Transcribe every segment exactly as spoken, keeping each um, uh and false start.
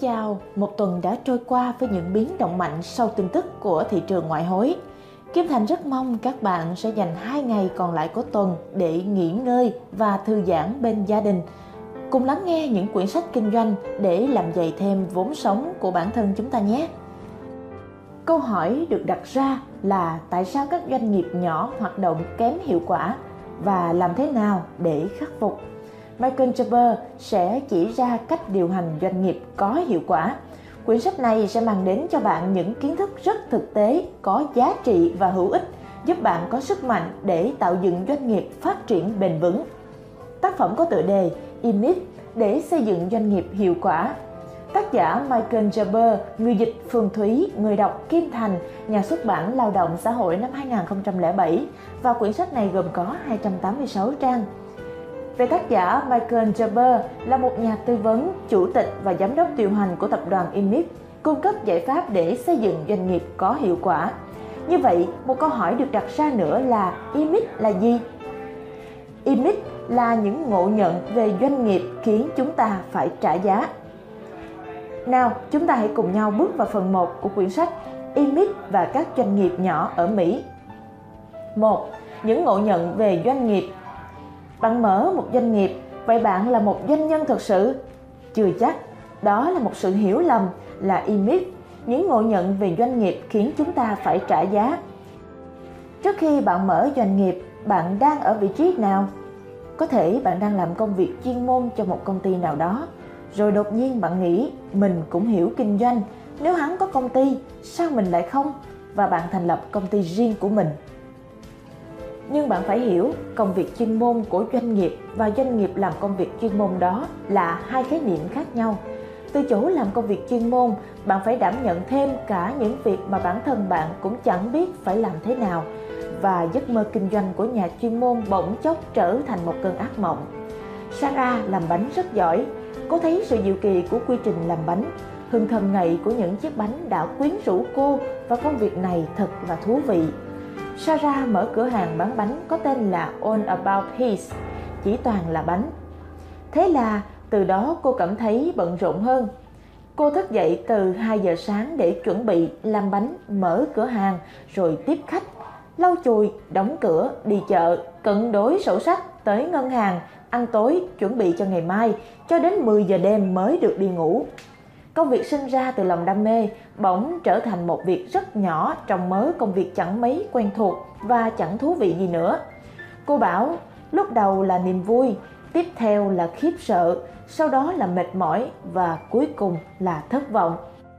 chào, một tuần đã trôi qua với những biến động mạnh sau tin tức của thị trường ngoại hối. Kim Thành rất mong các bạn sẽ dành hai ngày còn lại của tuần để nghỉ ngơi và thư giãn bên gia đình. Cùng lắng nghe những quyển sách kinh doanh để làm dày thêm vốn sống của bản thân chúng ta nhé. Câu hỏi được đặt ra là tại sao các doanh nghiệp nhỏ hoạt động kém hiệu quả và làm thế nào để khắc phục? Michael Gerber sẽ chỉ ra cách điều hành doanh nghiệp có hiệu quả. Quyển sách này sẽ mang đến cho bạn những kiến thức rất thực tế, có giá trị và hữu ích, giúp bạn có sức mạnh để tạo dựng doanh nghiệp phát triển bền vững. Tác phẩm có tựa đề e em i tê để xây dựng doanh nghiệp hiệu quả. Tác giả Michael Gerber, người dịch Phương Thúy, người đọc Kim Thành, nhà xuất bản Lao động Xã hội năm hai nghìn không trăm lẻ bảy, và quyển sách này gồm có hai trăm tám mươi sáu trang. Về tác giả, Michael Gerber là một nhà tư vấn, chủ tịch và giám đốc điều hành của tập đoàn e em i tê, cung cấp giải pháp để xây dựng doanh nghiệp có hiệu quả. Như vậy, một câu hỏi được đặt ra nữa là e em i tê là gì? e em i tê là những ngộ nhận về doanh nghiệp khiến chúng ta phải trả giá. Nào, chúng ta hãy cùng nhau bước vào phần một của quyển sách e em i tê và các doanh nghiệp nhỏ ở Mỹ. một. Những ngộ nhận về doanh nghiệp. Bạn mở một doanh nghiệp, vậy bạn là một doanh nhân thực sự? Chưa chắc, đó là một sự hiểu lầm, là e em i tê. Những ngộ nhận về doanh nghiệp khiến chúng ta phải trả giá. Trước khi bạn mở doanh nghiệp, bạn đang ở vị trí nào? Có thể bạn đang làm công việc chuyên môn cho một công ty nào đó, rồi đột nhiên bạn nghĩ mình cũng hiểu kinh doanh, nếu hắn có công ty, sao mình lại không? Và bạn thành lập công ty riêng của mình. Nhưng bạn phải hiểu, công việc chuyên môn của doanh nghiệp và doanh nghiệp làm công việc chuyên môn đó là hai khái niệm khác nhau. Từ chỗ làm công việc chuyên môn, bạn phải đảm nhận thêm cả những việc mà bản thân bạn cũng chẳng biết phải làm thế nào. Và giấc mơ kinh doanh của nhà chuyên môn bỗng chốc trở thành một cơn ác mộng. Sarah làm bánh rất giỏi. Cô thấy sự diệu kỳ của quy trình làm bánh, hương thơm ngậy của những chiếc bánh đã quyến rũ cô, và công việc này thật là thú vị. Sarah mở cửa hàng bán bánh có tên là All About Peace, chỉ toàn là bánh. Thế là từ đó cô cảm thấy bận rộn hơn. Cô thức dậy từ hai giờ sáng để chuẩn bị làm bánh, mở cửa hàng, rồi tiếp khách, lau chùi, đóng cửa, đi chợ, cân đối sổ sách, tới ngân hàng, ăn tối, chuẩn bị cho ngày mai, cho đến mười giờ đêm mới được đi ngủ. Công việc sinh ra từ lòng đam mê bỗng trở thành một việc rất nhỏ trong mớ công việc chẳng mấy quen thuộc và chẳng thú vị gì nữa. Cô bảo lúc đầu là niềm vui, tiếp theo là khiếp sợ, sau đó là mệt mỏi và cuối cùng là thất vọng.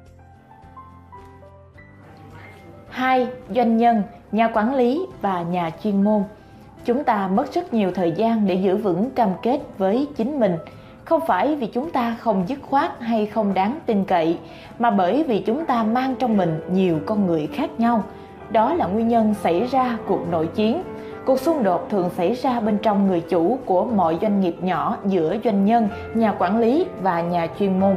hai. Doanh nhân, nhà quản lý và nhà chuyên môn. Chúng ta mất rất nhiều thời gian để giữ vững cam kết với chính mình. Không phải vì chúng ta không dứt khoát hay không đáng tin cậy, mà bởi vì chúng ta mang trong mình nhiều con người khác nhau. Đó là nguyên nhân xảy ra cuộc nội chiến. Cuộc xung đột thường xảy ra bên trong người chủ của mọi doanh nghiệp nhỏ giữa doanh nhân, nhà quản lý và nhà chuyên môn.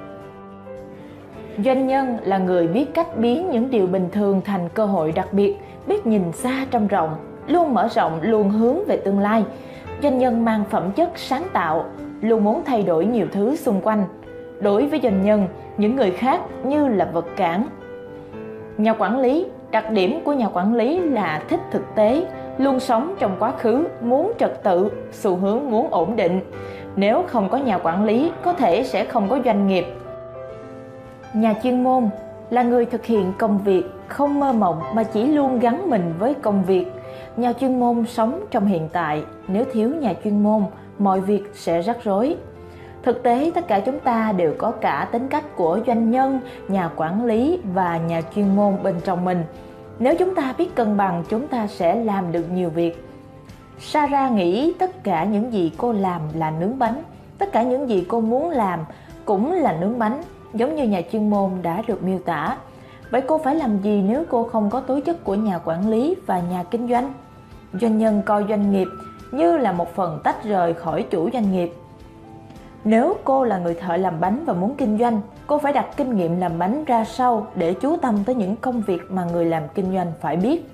Doanh nhân là người biết cách biến những điều bình thường thành cơ hội đặc biệt, biết nhìn xa trông rộng, luôn mở rộng, luôn hướng về tương lai. Doanh nhân mang phẩm chất sáng tạo, luôn muốn thay đổi nhiều thứ xung quanh. Đối với doanh nhân, những người khác như là vật cản. Nhà quản lý, đặc điểm của nhà quản lý là thích thực tế, luôn sống trong quá khứ, muốn trật tự, xu hướng muốn ổn định. Nếu không có nhà quản lý, có thể sẽ không có doanh nghiệp. Nhà chuyên môn là người thực hiện công việc, không mơ mộng mà chỉ luôn gắn mình với công việc. Nhà chuyên môn sống trong hiện tại, nếu thiếu nhà chuyên môn, mọi việc sẽ rắc rối. Thực tế, tất cả chúng ta đều có cả tính cách của doanh nhân, nhà quản lý và nhà chuyên môn bên trong mình. Nếu chúng ta biết cân bằng, chúng ta sẽ làm được nhiều việc. Sarah nghĩ tất cả những gì cô làm là nướng bánh, tất cả những gì cô muốn làm cũng là nướng bánh, giống như nhà chuyên môn đã được miêu tả. Vậy cô phải làm gì nếu cô không có tố chất của nhà quản lý và nhà kinh doanh? Doanh nhân coi doanh nghiệp như là một phần tách rời khỏi chủ doanh nghiệp. Nếu cô là người thợ làm bánh và muốn kinh doanh, cô phải đặt kinh nghiệm làm bánh ra sau để chú tâm tới những công việc mà người làm kinh doanh phải biết.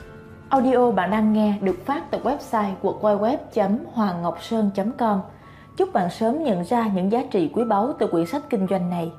Audio bạn đang nghe được phát từ website w w w chấm hoàng ngọc sơn chấm com. Chúc bạn sớm nhận ra những giá trị quý báu từ quyển sách kinh doanh này.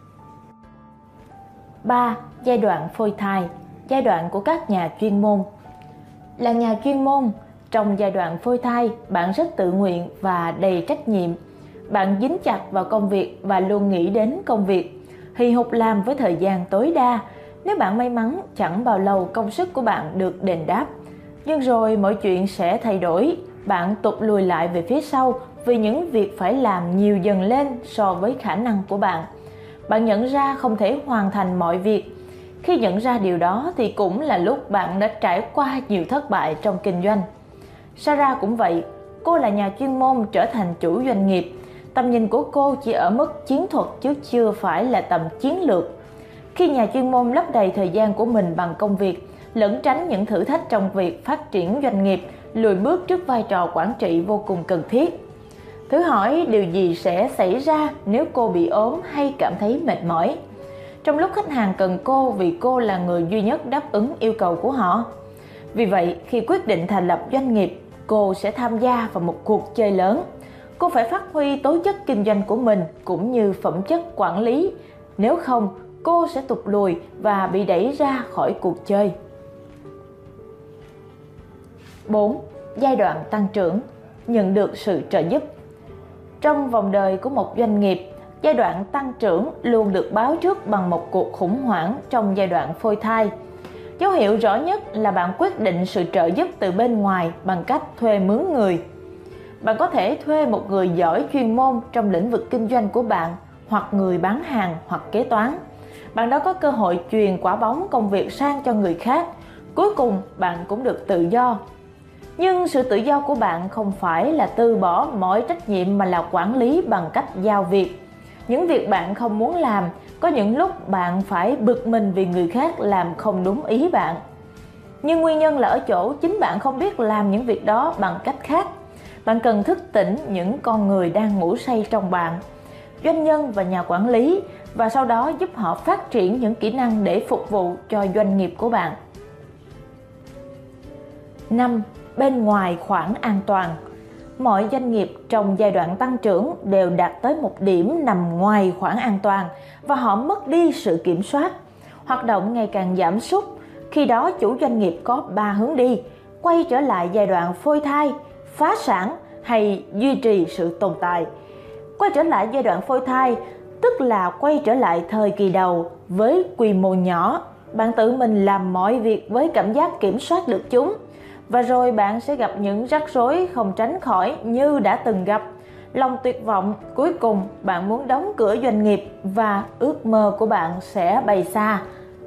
ba. Giai đoạn phôi thai, giai đoạn của các nhà chuyên môn. Là nhà chuyên môn, trong giai đoạn phôi thai, bạn rất tự nguyện và đầy trách nhiệm. Bạn dính chặt vào công việc và luôn nghĩ đến công việc, hì hục làm với thời gian tối đa. Nếu bạn may mắn, chẳng bao lâu công sức của bạn được đền đáp. Nhưng rồi mọi chuyện sẽ thay đổi, bạn tụt lùi lại về phía sau vì những việc phải làm nhiều dần lên so với khả năng của bạn. Bạn nhận ra không thể hoàn thành mọi việc. Khi nhận ra điều đó thì cũng là lúc bạn đã trải qua nhiều thất bại trong kinh doanh. Sarah cũng vậy, cô là nhà chuyên môn trở thành chủ doanh nghiệp. Tầm nhìn của cô chỉ ở mức chiến thuật chứ chưa phải là tầm chiến lược. Khi nhà chuyên môn lấp đầy thời gian của mình bằng công việc, lẩn tránh những thử thách trong việc phát triển doanh nghiệp, lùi bước trước vai trò quản trị vô cùng cần thiết. Thử hỏi điều gì sẽ xảy ra nếu cô bị ốm hay cảm thấy mệt mỏi? Trong lúc khách hàng cần cô vì cô là người duy nhất đáp ứng yêu cầu của họ. Vì vậy, khi quyết định thành lập doanh nghiệp, cô sẽ tham gia vào một cuộc chơi lớn. Cô phải phát huy tố chất kinh doanh của mình cũng như phẩm chất quản lý. Nếu không, cô sẽ tụt lùi và bị đẩy ra khỏi cuộc chơi. bốn. Giai đoạn tăng trưởng, nhận được sự trợ giúp. Trong vòng đời của một doanh nghiệp, giai đoạn tăng trưởng luôn được báo trước bằng một cuộc khủng hoảng trong giai đoạn phôi thai. Dấu hiệu rõ nhất là bạn quyết định sự trợ giúp từ bên ngoài bằng cách thuê mướn người. Bạn có thể thuê một người giỏi chuyên môn trong lĩnh vực kinh doanh của bạn, hoặc người bán hàng hoặc kế toán. Bạn đã có cơ hội truyền quả bóng công việc sang cho người khác. Cuối cùng bạn cũng được tự do. Nhưng sự tự do của bạn không phải là từ bỏ mọi trách nhiệm mà là quản lý bằng cách giao việc. Những việc bạn không muốn làm, có những lúc bạn phải bực mình vì người khác làm không đúng ý bạn. Nhưng nguyên nhân là ở chỗ chính bạn không biết làm những việc đó bằng cách khác. Bạn cần thức tỉnh những con người đang ngủ say trong bạn, doanh nhân và nhà quản lý, và sau đó giúp họ phát triển những kỹ năng để phục vụ cho doanh nghiệp của bạn. năm. Bên ngoài khoảng an toàn. Mọi doanh nghiệp trong giai đoạn tăng trưởng đều đạt tới một điểm nằm ngoài khoảng an toàn và họ mất đi sự kiểm soát. Hoạt động ngày càng giảm sút. Khi đó chủ doanh nghiệp có ba hướng đi: quay trở lại giai đoạn phôi thai, phá sản hay duy trì sự tồn tại. Quay trở lại giai đoạn phôi thai tức là quay trở lại thời kỳ đầu với quy mô nhỏ. Bạn tự mình làm mọi việc với cảm giác kiểm soát được chúng. Và rồi bạn sẽ gặp những rắc rối không tránh khỏi như đã từng gặp. Lòng tuyệt vọng, cuối cùng bạn muốn đóng cửa doanh nghiệp và ước mơ của bạn sẽ bay xa.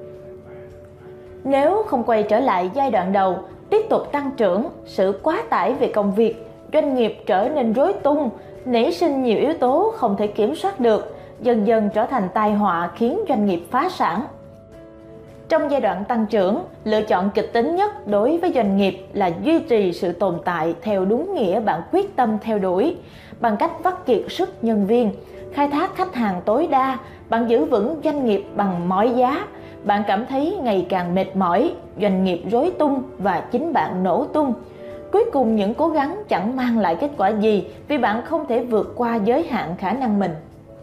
Nếu không quay trở lại giai đoạn đầu, tiếp tục tăng trưởng, sự quá tải về công việc, doanh nghiệp trở nên rối tung, nảy sinh nhiều yếu tố không thể kiểm soát được, dần dần trở thành tai họa khiến doanh nghiệp phá sản. Trong giai đoạn tăng trưởng, lựa chọn kịch tính nhất đối với doanh nghiệp là duy trì sự tồn tại theo đúng nghĩa bạn quyết tâm theo đuổi. Bằng cách vắt kiệt sức nhân viên, khai thác khách hàng tối đa, bạn giữ vững doanh nghiệp bằng mọi giá. Bạn cảm thấy ngày càng mệt mỏi, doanh nghiệp rối tung và chính bạn nổ tung. Cuối cùng những cố gắng chẳng mang lại kết quả gì vì bạn không thể vượt qua giới hạn khả năng mình.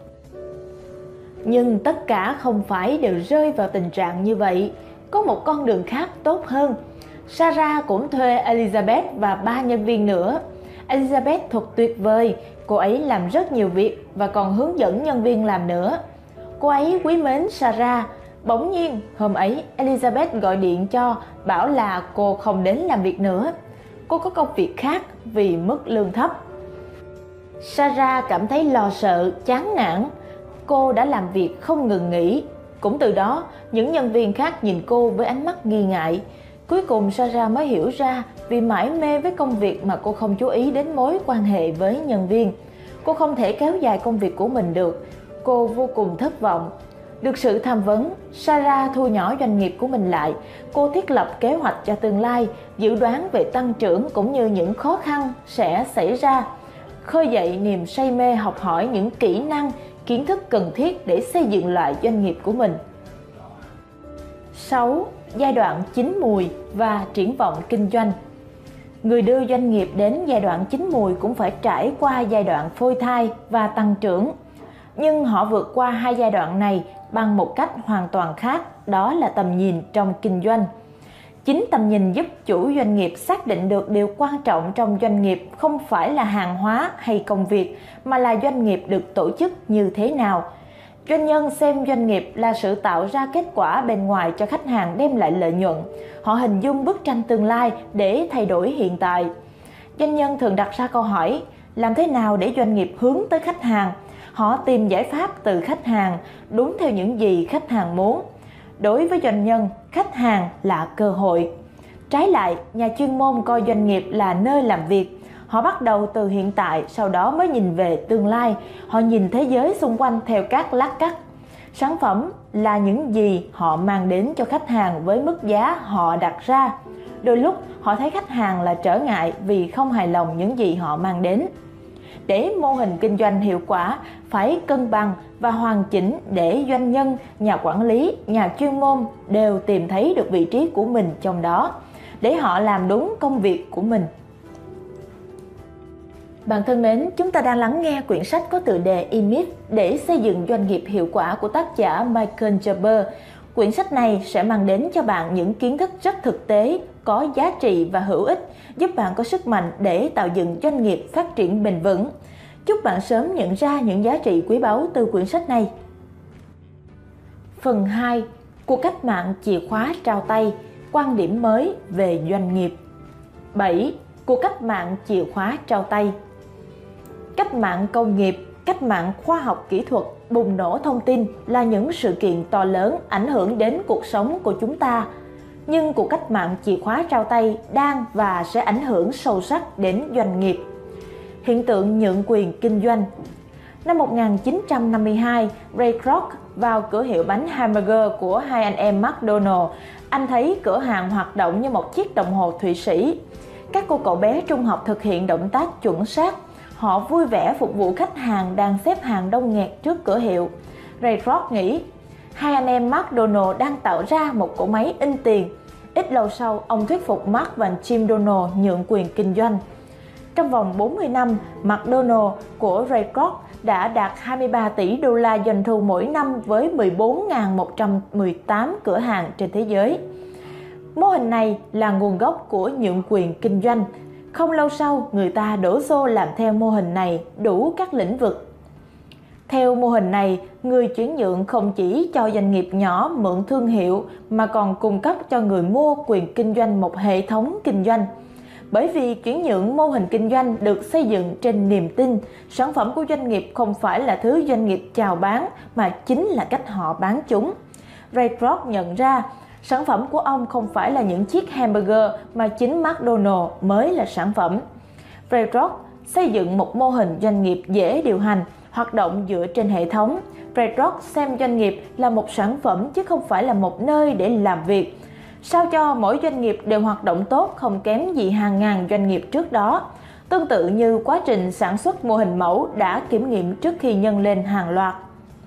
Nhưng tất cả không phải đều rơi vào tình trạng như vậy. Có một con đường khác tốt hơn. Sarah cũng thuê Elizabeth và ba nhân viên nữa. Elizabeth thật tuyệt vời, cô ấy làm rất nhiều việc và còn hướng dẫn nhân viên làm nữa. Cô ấy quý mến Sarah. Bỗng nhiên, hôm ấy Elizabeth gọi điện cho, bảo là cô không đến làm việc nữa. Cô có công việc khác vì mức lương thấp. Sarah cảm thấy lo sợ, chán nản. Cô đã làm việc không ngừng nghỉ. Cũng từ đó, những nhân viên khác nhìn cô với ánh mắt nghi ngại. Cuối cùng Sarah mới hiểu ra vì mải mê với công việc mà cô không chú ý đến mối quan hệ với nhân viên. Cô không thể kéo dài công việc của mình được. Cô vô cùng thất vọng. Được sự tham vấn, Sarah thu nhỏ doanh nghiệp của mình lại. Cô thiết lập kế hoạch cho tương lai, dự đoán về tăng trưởng cũng như những khó khăn sẽ xảy ra. Khơi dậy niềm say mê học hỏi những kỹ năng, kiến thức cần thiết để xây dựng lại doanh nghiệp của mình. sáu. Giai đoạn chín mùi và triển vọng kinh doanh. Người đưa doanh nghiệp đến giai đoạn chín mùi cũng phải trải qua giai đoạn phôi thai và tăng trưởng. Nhưng họ vượt qua hai giai đoạn này bằng một cách hoàn toàn khác, đó là tầm nhìn trong kinh doanh. Chính tầm nhìn giúp chủ doanh nghiệp xác định được điều quan trọng trong doanh nghiệp không phải là hàng hóa hay công việc, mà là doanh nghiệp được tổ chức như thế nào. Doanh nhân xem doanh nghiệp là sự tạo ra kết quả bên ngoài cho khách hàng đem lại lợi nhuận. Họ hình dung bức tranh tương lai để thay đổi hiện tại. Doanh nhân thường đặt ra câu hỏi, làm thế nào để doanh nghiệp hướng tới khách hàng? Họ tìm giải pháp từ khách hàng, đúng theo những gì khách hàng muốn. Đối với doanh nhân, khách hàng là cơ hội. Trái lại, nhà chuyên môn coi doanh nghiệp là nơi làm việc. Họ bắt đầu từ hiện tại, sau đó mới nhìn về tương lai. Họ nhìn thế giới xung quanh theo các lát cắt. Sản phẩm là những gì họ mang đến cho khách hàng với mức giá họ đặt ra. Đôi lúc họ thấy khách hàng là trở ngại vì không hài lòng những gì họ mang đến. Để mô hình kinh doanh hiệu quả, phải cân bằng và hoàn chỉnh để doanh nhân, nhà quản lý, nhà chuyên môn đều tìm thấy được vị trí của mình trong đó, để họ làm đúng công việc của mình. Bạn thân mến, chúng ta đang lắng nghe quyển sách có tựa đề E-Myth để xây dựng doanh nghiệp hiệu quả của tác giả Michael Gerber. Quyển sách này sẽ mang đến cho bạn những kiến thức rất thực tế, có giá trị và hữu ích, giúp bạn có sức mạnh để tạo dựng doanh nghiệp phát triển bền vững. Chúc bạn sớm nhận ra những giá trị quý báu từ quyển sách này. Phần hai. Cuộc cách mạng chìa khóa trao tay, quan điểm mới về doanh nghiệp. bảy. Cuộc cách mạng chìa khóa trao tay. Cách mạng công nghiệp, cách mạng khoa học kỹ thuật, bùng nổ thông tin là những sự kiện to lớn ảnh hưởng đến cuộc sống của chúng ta. Nhưng cuộc cách mạng chìa khóa trao tay đang và sẽ ảnh hưởng sâu sắc đến doanh nghiệp. Hiện tượng nhượng quyền kinh doanh. Năm một nghìn chín trăm năm mươi hai, Ray Kroc vào cửa hiệu bánh hamburger của hai anh em McDonald. Anh thấy cửa hàng hoạt động như một chiếc đồng hồ Thụy Sĩ. Các cô cậu bé trung học thực hiện động tác chuẩn xác. Họ vui vẻ phục vụ khách hàng đang xếp hàng đông nghẹt trước cửa hiệu. Ray Kroc nghĩ, hai anh em McDonald đang tạo ra một cỗ máy in tiền. Ít lâu sau, ông thuyết phục Mark và Jim Donald nhượng quyền kinh doanh. Trong vòng bốn mươi năm, McDonald của Ray Kroc đã đạt hai mươi ba tỷ đô la doanh thu mỗi năm với mười bốn nghìn một trăm mười tám cửa hàng trên thế giới. Mô hình này là nguồn gốc của nhượng quyền kinh doanh. Không lâu sau, người ta đổ xô làm theo mô hình này đủ các lĩnh vực. Theo mô hình này, người chuyển nhượng không chỉ cho doanh nghiệp nhỏ mượn thương hiệu mà còn cung cấp cho người mua quyền kinh doanh một hệ thống kinh doanh. Bởi vì chuyển nhượng mô hình kinh doanh được xây dựng trên niềm tin, sản phẩm của doanh nghiệp không phải là thứ doanh nghiệp chào bán mà chính là cách họ bán chúng. Ray Kroc nhận ra, sản phẩm của ông không phải là những chiếc hamburger mà chính McDonald mới là sản phẩm. Ray Kroc xây dựng một mô hình doanh nghiệp dễ điều hành, hoạt động dựa trên hệ thống. Ray Kroc xem doanh nghiệp là một sản phẩm chứ không phải là một nơi để làm việc. Sao cho mỗi doanh nghiệp đều hoạt động tốt không kém gì hàng ngàn doanh nghiệp trước đó. Tương tự như quá trình sản xuất mô hình mẫu đã kiểm nghiệm trước khi nhân lên hàng loạt.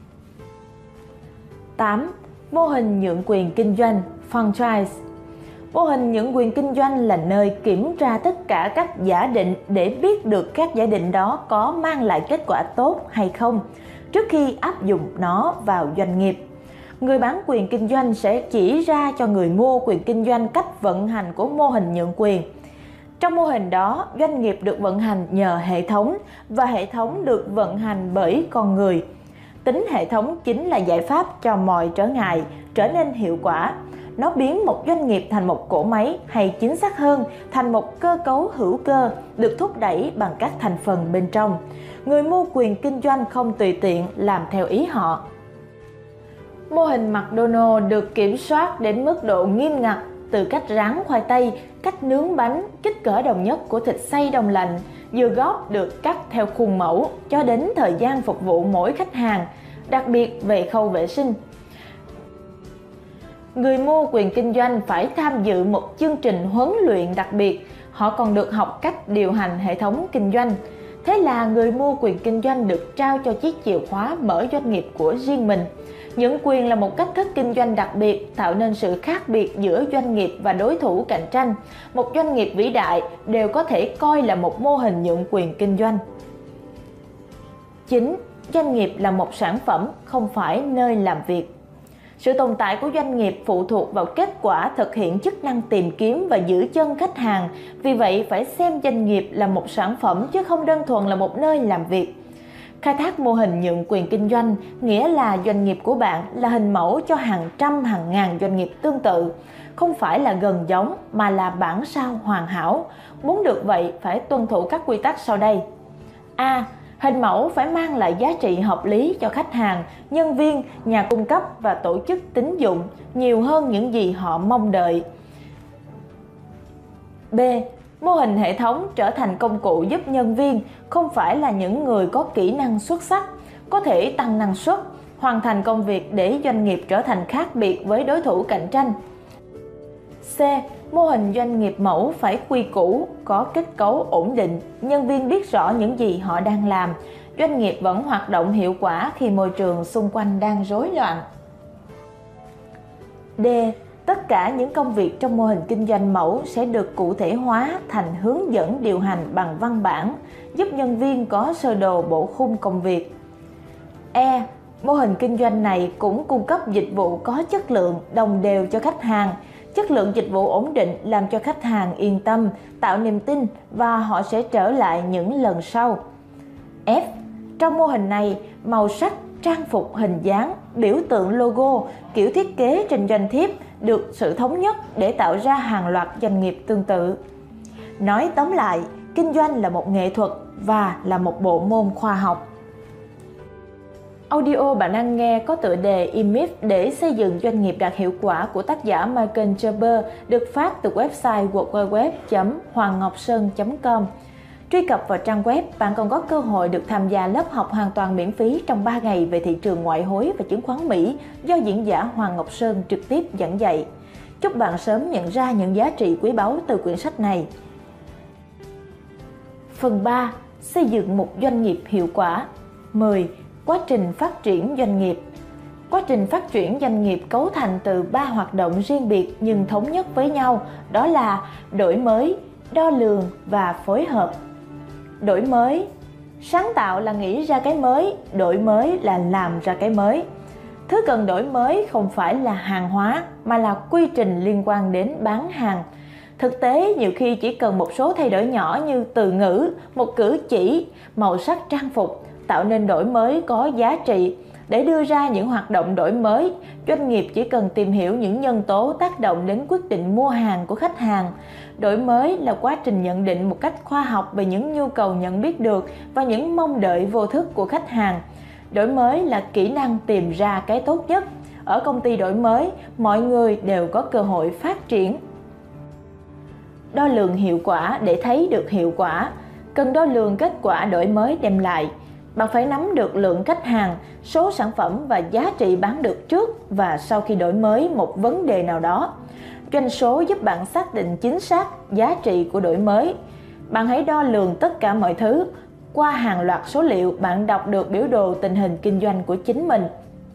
tám. Mô hình nhượng quyền kinh doanh franchise. Mô hình nhượng quyền kinh doanh là nơi kiểm tra tất cả các giả định để biết được các giả định đó có mang lại kết quả tốt hay không trước khi áp dụng nó vào doanh nghiệp. Người bán quyền kinh doanh sẽ chỉ ra cho người mua quyền kinh doanh cách vận hành của mô hình nhượng quyền. Trong mô hình đó, doanh nghiệp được vận hành nhờ hệ thống và hệ thống được vận hành bởi con người. Tính hệ thống chính là giải pháp cho mọi trở ngại trở nên hiệu quả. Nó biến một doanh nghiệp thành một cỗ máy, hay chính xác hơn, thành một cơ cấu hữu cơ được thúc đẩy bằng các thành phần bên trong. Người mua quyền kinh doanh không tùy tiện làm theo ý họ. Mô hình McDonald được kiểm soát đến mức độ nghiêm ngặt, từ cách rán khoai tây, cách nướng bánh, kích cỡ đồng nhất của thịt xay đông lạnh, dưa góp được cắt theo khuôn mẫu, cho đến thời gian phục vụ mỗi khách hàng, đặc biệt về khâu vệ sinh. Người mua quyền kinh doanh phải tham dự một chương trình huấn luyện đặc biệt. Họ còn được học cách điều hành hệ thống kinh doanh. Thế là người mua quyền kinh doanh được trao cho chiếc chìa khóa mở doanh nghiệp của riêng mình. Nhượng quyền là một cách thức kinh doanh đặc biệt, tạo nên sự khác biệt giữa doanh nghiệp và đối thủ cạnh tranh. Một doanh nghiệp vĩ đại đều có thể coi là một mô hình nhượng quyền kinh doanh. chín. Doanh nghiệp là một sản phẩm, không phải nơi làm việc. Sự tồn tại của doanh nghiệp phụ thuộc vào kết quả thực hiện chức năng tìm kiếm và giữ chân khách hàng. Vì vậy, phải xem doanh nghiệp là một sản phẩm chứ không đơn thuần là một nơi làm việc. Khai thác mô hình nhượng quyền kinh doanh nghĩa là doanh nghiệp của bạn là hình mẫu cho hàng trăm hàng ngàn doanh nghiệp tương tự, không phải là gần giống mà là bản sao hoàn hảo. Muốn được vậy phải tuân thủ các quy tắc sau đây. A. Hình mẫu phải mang lại giá trị hợp lý cho khách hàng, nhân viên, nhà cung cấp và tổ chức tín dụng nhiều hơn những gì họ mong đợi. B. Mô hình hệ thống trở thành công cụ giúp nhân viên, không phải là những người có kỹ năng xuất sắc, có thể tăng năng suất, hoàn thành công việc để doanh nghiệp trở thành khác biệt với đối thủ cạnh tranh. C. Mô hình doanh nghiệp mẫu phải quy củ, có kết cấu ổn định, nhân viên biết rõ những gì họ đang làm, doanh nghiệp vẫn hoạt động hiệu quả khi môi trường xung quanh đang rối loạn. D. Tất cả những công việc trong mô hình kinh doanh mẫu sẽ được cụ thể hóa thành hướng dẫn điều hành bằng văn bản, giúp nhân viên có sơ đồ bộ khung công việc. E. Mô hình kinh doanh này cũng cung cấp dịch vụ có chất lượng, đồng đều cho khách hàng. Chất lượng dịch vụ ổn định làm cho khách hàng yên tâm, tạo niềm tin và họ sẽ trở lại những lần sau. F. Trong mô hình này, màu sắc, trang phục, hình dáng, biểu tượng logo, kiểu thiết kế trên doanh thiếp được sự thống nhất để tạo ra hàng loạt doanh nghiệp tương tự. Nói tóm lại, kinh doanh là một nghệ thuật và là một bộ môn khoa học. Audio bạn đang nghe có tựa đề E-Myth để xây dựng doanh nghiệp đạt hiệu quả của tác giả Michael Gerber được phát từ website w w w chấm hoàng ngọc sơn chấm com. Truy cập vào trang web, bạn còn có cơ hội được tham gia lớp học hoàn toàn miễn phí trong ba ngày về thị trường ngoại hối và chứng khoán Mỹ do diễn giả Hoàng Ngọc Sơn trực tiếp giảng dạy. Chúc bạn sớm nhận ra những giá trị quý báu từ quyển sách này. Phần ba. Xây dựng một doanh nghiệp hiệu quả. mười. Quá trình phát triển doanh nghiệp. Quá trình phát triển doanh nghiệp cấu thành từ ba hoạt động riêng biệt nhưng thống nhất với nhau, đó là đổi mới, đo lường và phối hợp. Đổi mới. Sáng tạo là nghĩ ra cái mới, đổi mới là làm ra cái mới. Thứ cần đổi mới không phải là hàng hóa mà là quy trình liên quan đến bán hàng. Thực tế, nhiều khi chỉ cần một số thay đổi nhỏ như từ ngữ, một cử chỉ, màu sắc trang phục tạo nên đổi mới có giá trị. Để đưa ra những hoạt động đổi mới, doanh nghiệp chỉ cần tìm hiểu những nhân tố tác động đến quyết định mua hàng của khách hàng. Đổi mới là quá trình nhận định một cách khoa học về những nhu cầu nhận biết được và những mong đợi vô thức của khách hàng. Đổi mới là kỹ năng tìm ra cái tốt nhất. Ở công ty đổi mới, mọi người đều có cơ hội phát triển. Đo lường hiệu quả để thấy được hiệu quả. Cần đo lường kết quả đổi mới đem lại. Bạn phải nắm được lượng khách hàng, số sản phẩm và giá trị bán được trước và sau khi đổi mới một vấn đề nào đó. Doanh số giúp bạn xác định chính xác giá trị của đổi mới. Bạn hãy đo lường tất cả mọi thứ. Qua hàng loạt số liệu, bạn đọc được biểu đồ tình hình kinh doanh của chính mình.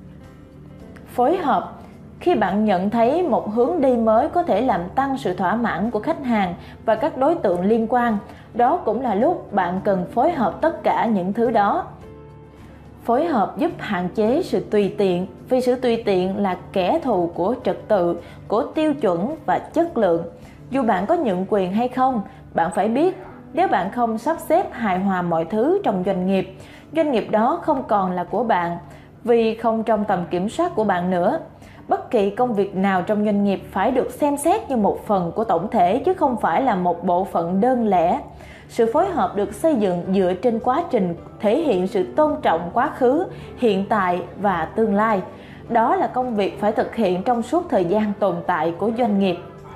Phối hợp. Khi bạn nhận thấy một hướng đi mới có thể làm tăng sự thỏa mãn của khách hàng và các đối tượng liên quan, đó cũng là lúc bạn cần phối hợp tất cả những thứ đó. Phối hợp giúp hạn chế sự tùy tiện, vì sự tùy tiện là kẻ thù của trật tự, của tiêu chuẩn và chất lượng. Dù bạn có nhượng quyền hay không, bạn phải biết nếu bạn không sắp xếp hài hòa mọi thứ trong doanh nghiệp, doanh nghiệp đó không còn là của bạn, vì không trong tầm kiểm soát của bạn nữa. Bất kỳ công việc nào trong doanh nghiệp phải được xem xét như một phần của tổng thể chứ không phải là một bộ phận đơn lẻ. Sự phối hợp được xây dựng dựa trên quá trình thể hiện sự tôn trọng quá khứ, hiện tại và tương lai. Đó là công việc phải thực hiện trong suốt thời gian tồn tại của doanh nghiệp.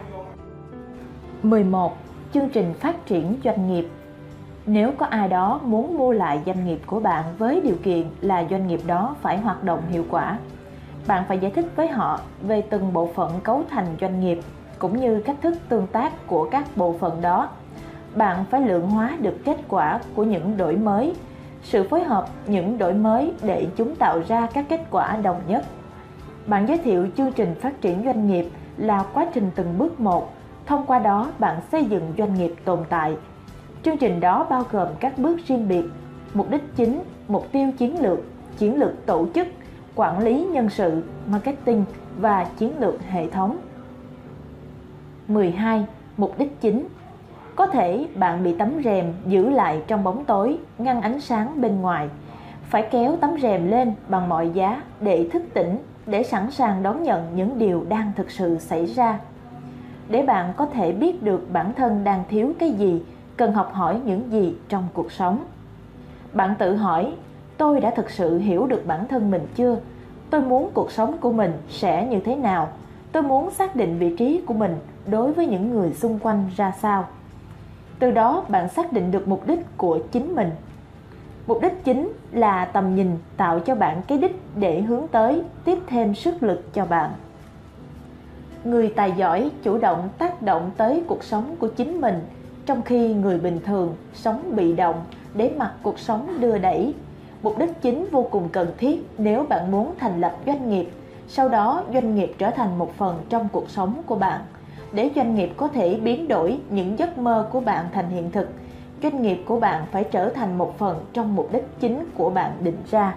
mười một. Chương trình phát triển doanh nghiệp. Nếu có ai đó muốn mua lại doanh nghiệp của bạn với điều kiện là doanh nghiệp đó phải hoạt động hiệu quả, bạn phải giải thích với họ về từng bộ phận cấu thành doanh nghiệp cũng như cách thức tương tác của các bộ phận đó. bạn phải lượng hóa được kết quả của những đổi mới, sự phối hợp những đổi mới để chúng tạo ra các kết quả đồng nhất. Bạn giới thiệu chương trình phát triển doanh nghiệp là quá trình từng bước một, thông qua đó bạn xây dựng doanh nghiệp tồn tại. Chương trình đó bao gồm các bước riêng biệt: mục đích chính, mục tiêu chiến lược, chiến lược tổ chức, quản lý nhân sự, marketing và chiến lược hệ thống. mười hai. Mục đích chính. Có thể bạn bị tấm rèm giữ lại trong bóng tối, ngăn ánh sáng bên ngoài. Phải kéo tấm rèm lên bằng mọi giá để thức tỉnh, để sẵn sàng đón nhận những điều đang thực sự xảy ra. Để bạn có thể biết được bản thân đang thiếu cái gì, cần học hỏi những gì trong cuộc sống. Bạn tự hỏi, tôi đã thực sự hiểu được bản thân mình chưa? Tôi muốn cuộc sống của mình sẽ như thế nào? Tôi muốn xác định vị trí của mình đối với những người xung quanh ra sao? Từ đó bạn xác định được mục đích của chính mình. Mục đích chính là tầm nhìn tạo cho bạn cái đích để hướng tới, tiếp thêm sức lực cho bạn. Người tài giỏi chủ động tác động tới cuộc sống của chính mình, trong khi người bình thường sống bị động để mặc cuộc sống đưa đẩy. Mục đích chính vô cùng cần thiết nếu bạn muốn thành lập doanh nghiệp, sau đó doanh nghiệp trở thành một phần trong cuộc sống của bạn. Để doanh nghiệp có thể biến đổi những giấc mơ của bạn thành hiện thực, doanh nghiệp của bạn phải trở thành một phần trong mục đích chính của bạn định ra.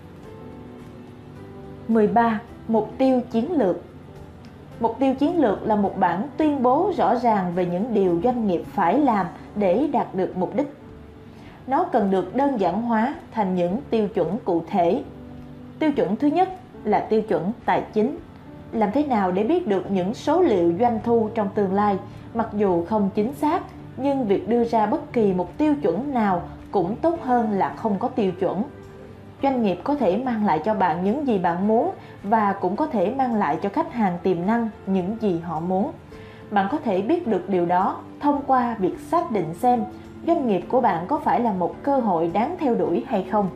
mười ba. Mục tiêu chiến lược. Mục tiêu chiến lược là một bản tuyên bố rõ ràng về những điều doanh nghiệp phải làm để đạt được mục đích. Nó cần được đơn giản hóa thành những tiêu chuẩn cụ thể. Tiêu chuẩn thứ nhất là tiêu chuẩn tài chính. Làm thế nào để biết được những số liệu doanh thu trong tương lai? Mặc dù không chính xác, nhưng việc đưa ra bất kỳ một tiêu chuẩn nào cũng tốt hơn là không có tiêu chuẩn. Doanh nghiệp có thể mang lại cho bạn những gì bạn muốn và cũng có thể mang lại cho khách hàng tiềm năng những gì họ muốn. Bạn có thể biết được điều đó thông qua việc xác định xem doanh nghiệp của bạn có phải là một cơ hội đáng theo đuổi hay không.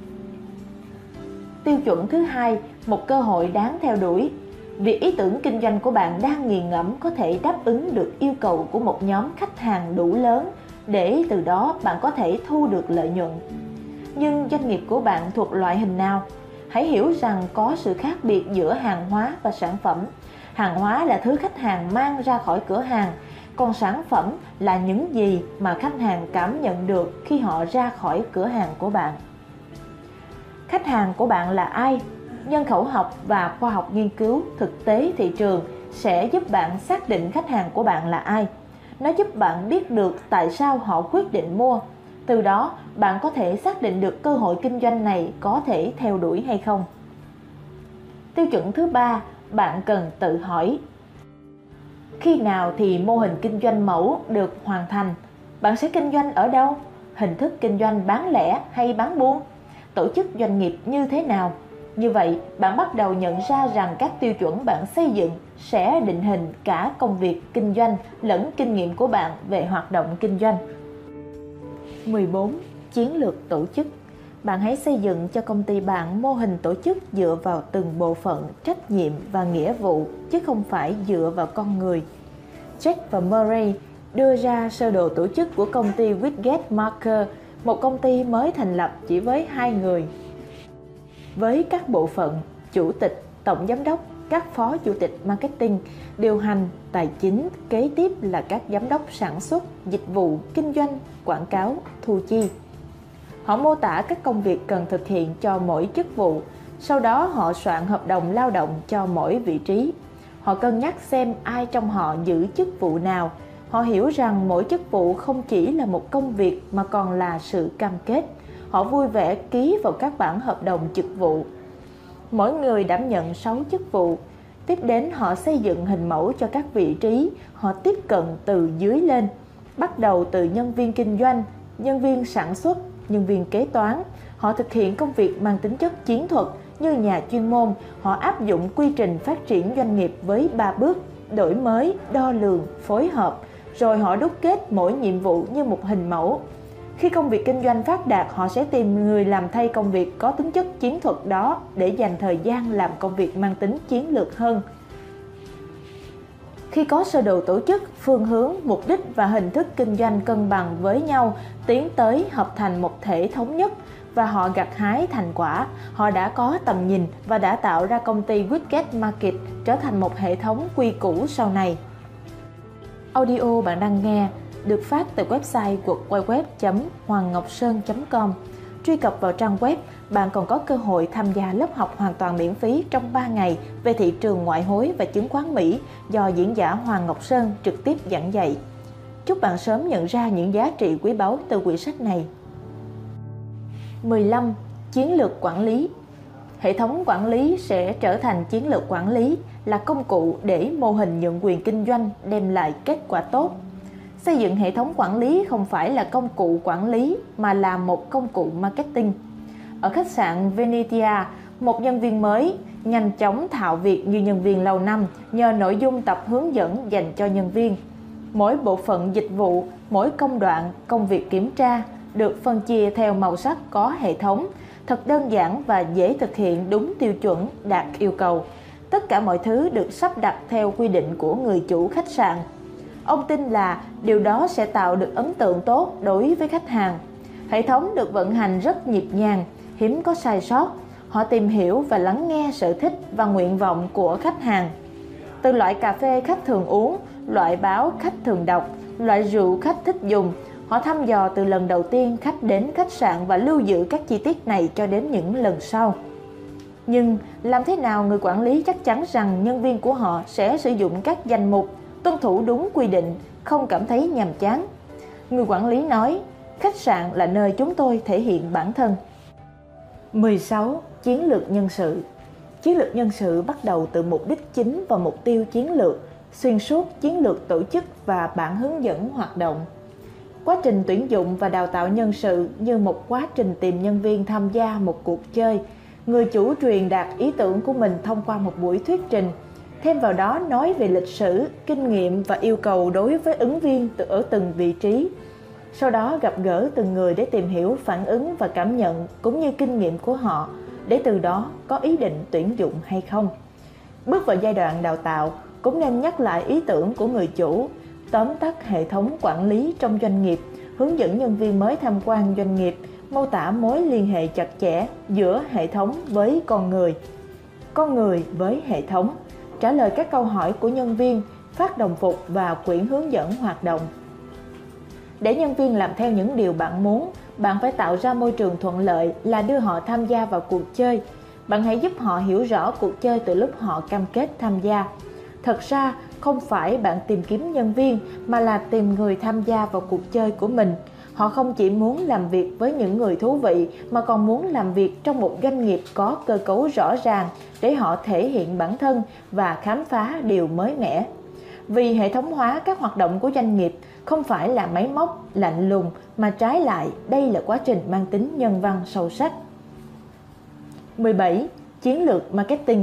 Tiêu chuẩn thứ hai, một cơ hội đáng theo đuổi. Việc ý tưởng kinh doanh của bạn đang nghiền ngẫm có thể đáp ứng được yêu cầu của một nhóm khách hàng đủ lớn để từ đó bạn có thể thu được lợi nhuận. Nhưng doanh nghiệp của bạn thuộc loại hình nào? Hãy hiểu rằng có sự khác biệt giữa hàng hóa và sản phẩm. Hàng hóa là thứ khách hàng mang ra khỏi cửa hàng, còn sản phẩm là những gì mà khách hàng cảm nhận được khi họ ra khỏi cửa hàng của bạn. Khách hàng của bạn là ai? Nhân khẩu học và khoa học nghiên cứu thực tế thị trường sẽ giúp bạn xác định khách hàng của bạn là ai. Nó giúp bạn biết được tại sao họ quyết định mua. Từ đó, bạn có thể xác định được cơ hội kinh doanh này có thể theo đuổi hay không. Tiêu chuẩn thứ ba, bạn cần tự hỏi. Khi nào thì mô hình kinh doanh mẫu được hoàn thành? Bạn sẽ kinh doanh ở đâu? Hình thức kinh doanh bán lẻ hay bán buôn? Tổ chức doanh nghiệp như thế nào? Như vậy, bạn bắt đầu nhận ra rằng các tiêu chuẩn bạn xây dựng sẽ định hình cả công việc kinh doanh lẫn kinh nghiệm của bạn về hoạt động kinh doanh. mười bốn. Chiến lược tổ chức. Bạn hãy xây dựng cho công ty bạn mô hình tổ chức dựa vào từng bộ phận, trách nhiệm và nghĩa vụ, chứ không phải dựa vào con người. Jack và Murray đưa ra sơ đồ tổ chức của công ty Widget Marker, một công ty mới thành lập chỉ với hai người. Với các bộ phận, chủ tịch, tổng giám đốc, các phó chủ tịch marketing, điều hành, tài chính, kế tiếp là các giám đốc sản xuất, dịch vụ, kinh doanh, quảng cáo, thu chi. Họ mô tả các công việc cần thực hiện cho mỗi chức vụ, sau đó họ soạn hợp đồng lao động cho mỗi vị trí. Họ cân nhắc xem ai trong họ giữ chức vụ nào. Họ hiểu rằng mỗi chức vụ không chỉ là một công việc mà còn là sự cam kết. Họ vui vẻ ký vào các bản hợp đồng trực vụ. Mỗi người đảm nhận sáu chức vụ. Tiếp đến họ xây dựng hình mẫu cho các vị trí. Họ tiếp cận từ dưới lên, bắt đầu từ nhân viên kinh doanh, nhân viên sản xuất, nhân viên kế toán. Họ thực hiện công việc mang tính chất chiến thuật như nhà chuyên môn. Họ áp dụng quy trình phát triển doanh nghiệp với ba bước: đổi mới, đo lường, phối hợp. Rồi họ đúc kết mỗi nhiệm vụ như một hình mẫu. Khi công việc kinh doanh phát đạt, họ sẽ tìm người làm thay công việc có tính chất chiến thuật đó để dành thời gian làm công việc mang tính chiến lược hơn. Khi có sơ đồ tổ chức, phương hướng, mục đích và hình thức kinh doanh cân bằng với nhau, tiến tới hợp thành một thể thống nhất và họ gặt hái thành quả, họ đã có tầm nhìn và đã tạo ra công ty Wicked Market trở thành một hệ thống quy củ sau này. Audio bạn đang nghe được phát từ website w w w chấm hoàng ngọc sơn chấm com. Truy cập vào trang web, bạn còn có cơ hội tham gia lớp học hoàn toàn miễn phí trong ba ngày về thị trường ngoại hối và chứng khoán Mỹ do diễn giả Hoàng Ngọc Sơn trực tiếp giảng dạy. Chúc bạn sớm nhận ra những giá trị quý báu từ quyển sách này. mười lăm. Chiến lược quản lý. Hệ thống quản lý sẽ trở thành chiến lược quản lý, là công cụ để mô hình nhận quyền kinh doanh đem lại kết quả tốt. Xây dựng hệ thống quản lý không phải là công cụ quản lý mà là một công cụ marketing. Ở khách sạn Venetia, một nhân viên mới nhanh chóng thạo việc như nhân viên lâu năm nhờ nội dung tập hướng dẫn dành cho nhân viên. Mỗi bộ phận dịch vụ, mỗi công đoạn, công việc kiểm tra được phân chia theo màu sắc có hệ thống, thật đơn giản và dễ thực hiện đúng tiêu chuẩn đạt yêu cầu. Tất cả mọi thứ được sắp đặt theo quy định của người chủ khách sạn. Ông tin là điều đó sẽ tạo được ấn tượng tốt đối với khách hàng. Hệ thống được vận hành rất nhịp nhàng, hiếm có sai sót. Họ tìm hiểu và lắng nghe sở thích và nguyện vọng của khách hàng. Từ loại cà phê khách thường uống, loại báo khách thường đọc, loại rượu khách thích dùng, họ thăm dò từ lần đầu tiên khách đến khách sạn và lưu giữ các chi tiết này cho đến những lần sau. Nhưng làm thế nào người quản lý chắc chắn rằng nhân viên của họ sẽ sử dụng các danh mục, tuân thủ đúng quy định, không cảm thấy nhàm chán? Người quản lý nói, khách sạn là nơi chúng tôi thể hiện bản thân. mười sáu. Chiến lược nhân sự. Chiến lược nhân sự bắt đầu từ mục đích chính và mục tiêu chiến lược, xuyên suốt chiến lược tổ chức và bản hướng dẫn hoạt động. Quá trình tuyển dụng và đào tạo nhân sự như một quá trình tìm nhân viên tham gia một cuộc chơi. Người chủ truyền đạt ý tưởng của mình thông qua một buổi thuyết trình, thêm vào đó nói về lịch sử, kinh nghiệm và yêu cầu đối với ứng viên ở từng vị trí. Sau đó gặp gỡ từng người để tìm hiểu phản ứng và cảm nhận cũng như kinh nghiệm của họ, để từ đó có ý định tuyển dụng hay không. Bước vào giai đoạn đào tạo, cũng nên nhắc lại ý tưởng của người chủ, tóm tắt hệ thống quản lý trong doanh nghiệp, hướng dẫn nhân viên mới tham quan doanh nghiệp, mô tả mối liên hệ chặt chẽ giữa hệ thống với con người, con người với hệ thống, trả lời các câu hỏi của nhân viên, phát đồng phục và quyển hướng dẫn hoạt động. Để nhân viên làm theo những điều bạn muốn, bạn phải tạo ra môi trường thuận lợi là đưa họ tham gia vào cuộc chơi. Bạn hãy giúp họ hiểu rõ cuộc chơi từ lúc họ cam kết tham gia. Thật ra, không phải bạn tìm kiếm nhân viên mà là tìm người tham gia vào cuộc chơi của mình. Họ không chỉ muốn làm việc với những người thú vị mà còn muốn làm việc trong một doanh nghiệp có cơ cấu rõ ràng để họ thể hiện bản thân và khám phá điều mới mẻ. Vì hệ thống hóa các hoạt động của doanh nghiệp không phải là máy móc, lạnh lùng, mà trái lại đây là quá trình mang tính nhân văn sâu sắc. mười bảy. Chiến lược marketing.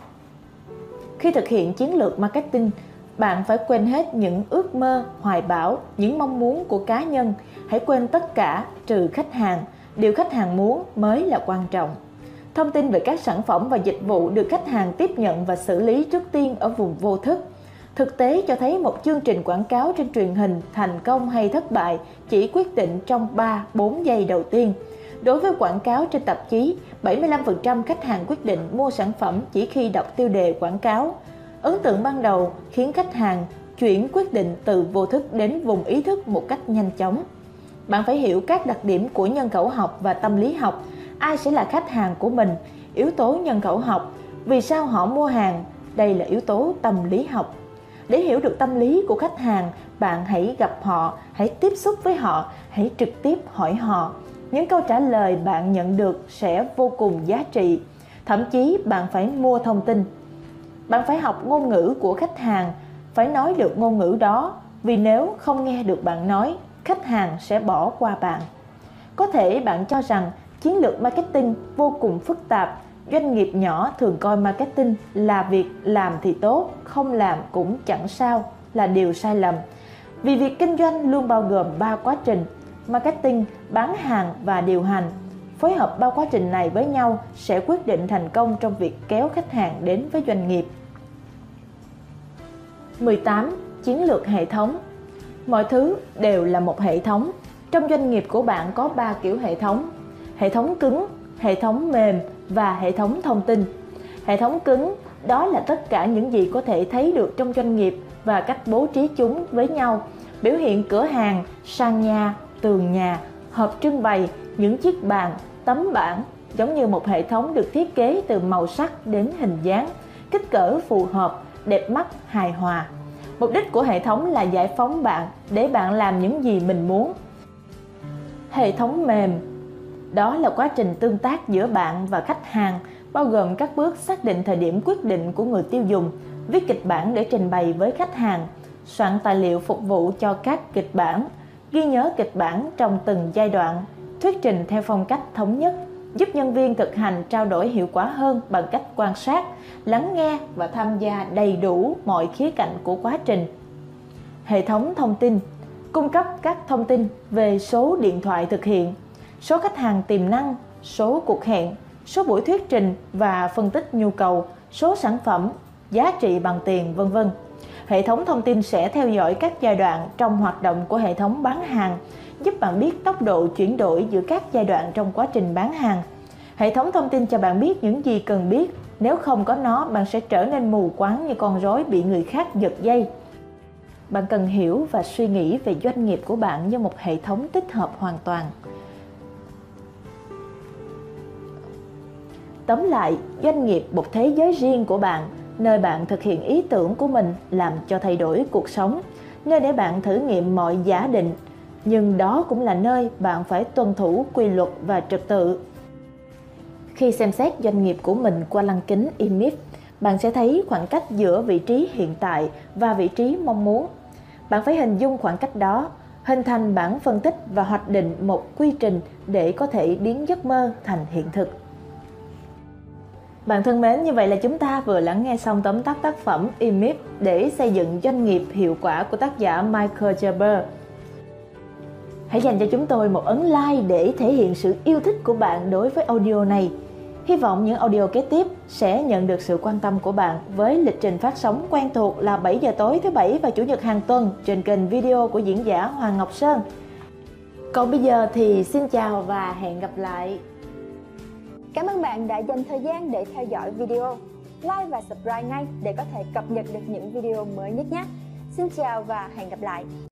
Khi thực hiện chiến lược marketing, bạn phải quên hết những ước mơ, hoài bão, những mong muốn của cá nhân. Hãy quên tất cả trừ khách hàng. Điều khách hàng muốn mới là quan trọng. Thông tin về các sản phẩm và dịch vụ được khách hàng tiếp nhận và xử lý trước tiên ở vùng vô thức. Thực tế cho thấy một chương trình quảng cáo trên truyền hình thành công hay thất bại chỉ quyết định trong ba đến bốn giây đầu tiên. Đối với quảng cáo trên tạp chí, bảy mươi lăm phần trăm khách hàng quyết định mua sản phẩm chỉ khi đọc tiêu đề quảng cáo. Ấn tượng ban đầu khiến khách hàng chuyển quyết định từ vô thức đến vùng ý thức một cách nhanh chóng. Bạn phải hiểu các đặc điểm của nhân khẩu học và tâm lý học. Ai sẽ là khách hàng của mình? Yếu tố nhân khẩu học. Vì sao họ mua hàng? Đây là yếu tố tâm lý học. Để hiểu được tâm lý của khách hàng, bạn hãy gặp họ, hãy tiếp xúc với họ, hãy trực tiếp hỏi họ. Những câu trả lời bạn nhận được sẽ vô cùng giá trị. Thậm chí bạn phải mua thông tin. Bạn phải học ngôn ngữ của khách hàng, phải nói được ngôn ngữ đó, vì nếu không nghe được bạn nói, khách hàng sẽ bỏ qua bạn. Có thể bạn cho rằng chiến lược marketing vô cùng phức tạp. Doanh nghiệp nhỏ thường coi marketing là việc làm thì tốt, không làm cũng chẳng sao, là điều sai lầm. Vì việc kinh doanh luôn bao gồm ba quá trình: marketing, bán hàng và điều hành. Phối hợp ba quá trình này với nhau sẽ quyết định thành công trong việc kéo khách hàng đến với doanh nghiệp. mười tám. Chiến lược hệ thống. Mọi thứ đều là một hệ thống. Trong doanh nghiệp của bạn có ba kiểu hệ thống: hệ thống cứng, hệ thống mềm và hệ thống thông tin. Hệ thống cứng đó là tất cả những gì có thể thấy được trong doanh nghiệp và cách bố trí chúng với nhau, biểu hiện cửa hàng, sàn nhà, tường nhà, hộp trưng bày, những chiếc bàn, tấm bảng, giống như một hệ thống được thiết kế từ màu sắc đến hình dáng, kích cỡ phù hợp, đẹp mắt, hài hòa. Mục đích của hệ thống là giải phóng bạn để bạn làm những gì mình muốn. Hệ thống mềm đó là quá trình tương tác giữa bạn và khách hàng, bao gồm các bước xác định thời điểm quyết định của người tiêu dùng, viết kịch bản để trình bày với khách hàng, soạn tài liệu phục vụ cho các kịch bản, ghi nhớ kịch bản trong từng giai đoạn, thuyết trình theo phong cách thống nhất, giúp nhân viên thực hành trao đổi hiệu quả hơn bằng cách quan sát, lắng nghe và tham gia đầy đủ mọi khía cạnh của quá trình. Hệ thống thông tin cung cấp các thông tin về số điện thoại thực hiện, số khách hàng tiềm năng, số cuộc hẹn, số buổi thuyết trình và phân tích nhu cầu, số sản phẩm, giá trị bằng tiền, vân vân. Hệ thống thông tin sẽ theo dõi các giai đoạn trong hoạt động của hệ thống bán hàng, giúp bạn biết tốc độ chuyển đổi giữa các giai đoạn trong quá trình bán hàng. Hệ thống thông tin cho bạn biết những gì cần biết, nếu không có nó bạn sẽ trở nên mù quáng như con rối bị người khác giật dây. Bạn cần hiểu và suy nghĩ về doanh nghiệp của bạn như một hệ thống tích hợp hoàn toàn. Tóm lại, doanh nghiệp một thế giới riêng của bạn, nơi bạn thực hiện ý tưởng của mình làm cho thay đổi cuộc sống, nơi để bạn thử nghiệm mọi giả định, nhưng đó cũng là nơi bạn phải tuân thủ quy luật và trật tự. Khi xem xét doanh nghiệp của mình qua lăng kính i em i ép, bạn sẽ thấy khoảng cách giữa vị trí hiện tại và vị trí mong muốn. Bạn phải hình dung khoảng cách đó, hình thành bảng phân tích và hoạch định một quy trình để có thể biến giấc mơ thành hiện thực. Bạn thân mến, như vậy là chúng ta vừa lắng nghe xong tóm tắt tác phẩm i em i ép để xây dựng doanh nghiệp hiệu quả của tác giả Michael Gerber. Hãy dành cho chúng tôi một ấn like để thể hiện sự yêu thích của bạn đối với audio này. Hy vọng những audio kế tiếp sẽ nhận được sự quan tâm của bạn với lịch trình phát sóng quen thuộc là bảy giờ tối thứ Bảy và Chủ nhật hàng tuần trên kênh video của diễn giả Hoàng Ngọc Sơn. Còn bây giờ thì xin chào và hẹn gặp lại. Cảm ơn bạn đã dành thời gian để theo dõi video. Like và subscribe ngay để có thể cập nhật được những video mới nhất nhé. Xin chào và hẹn gặp lại.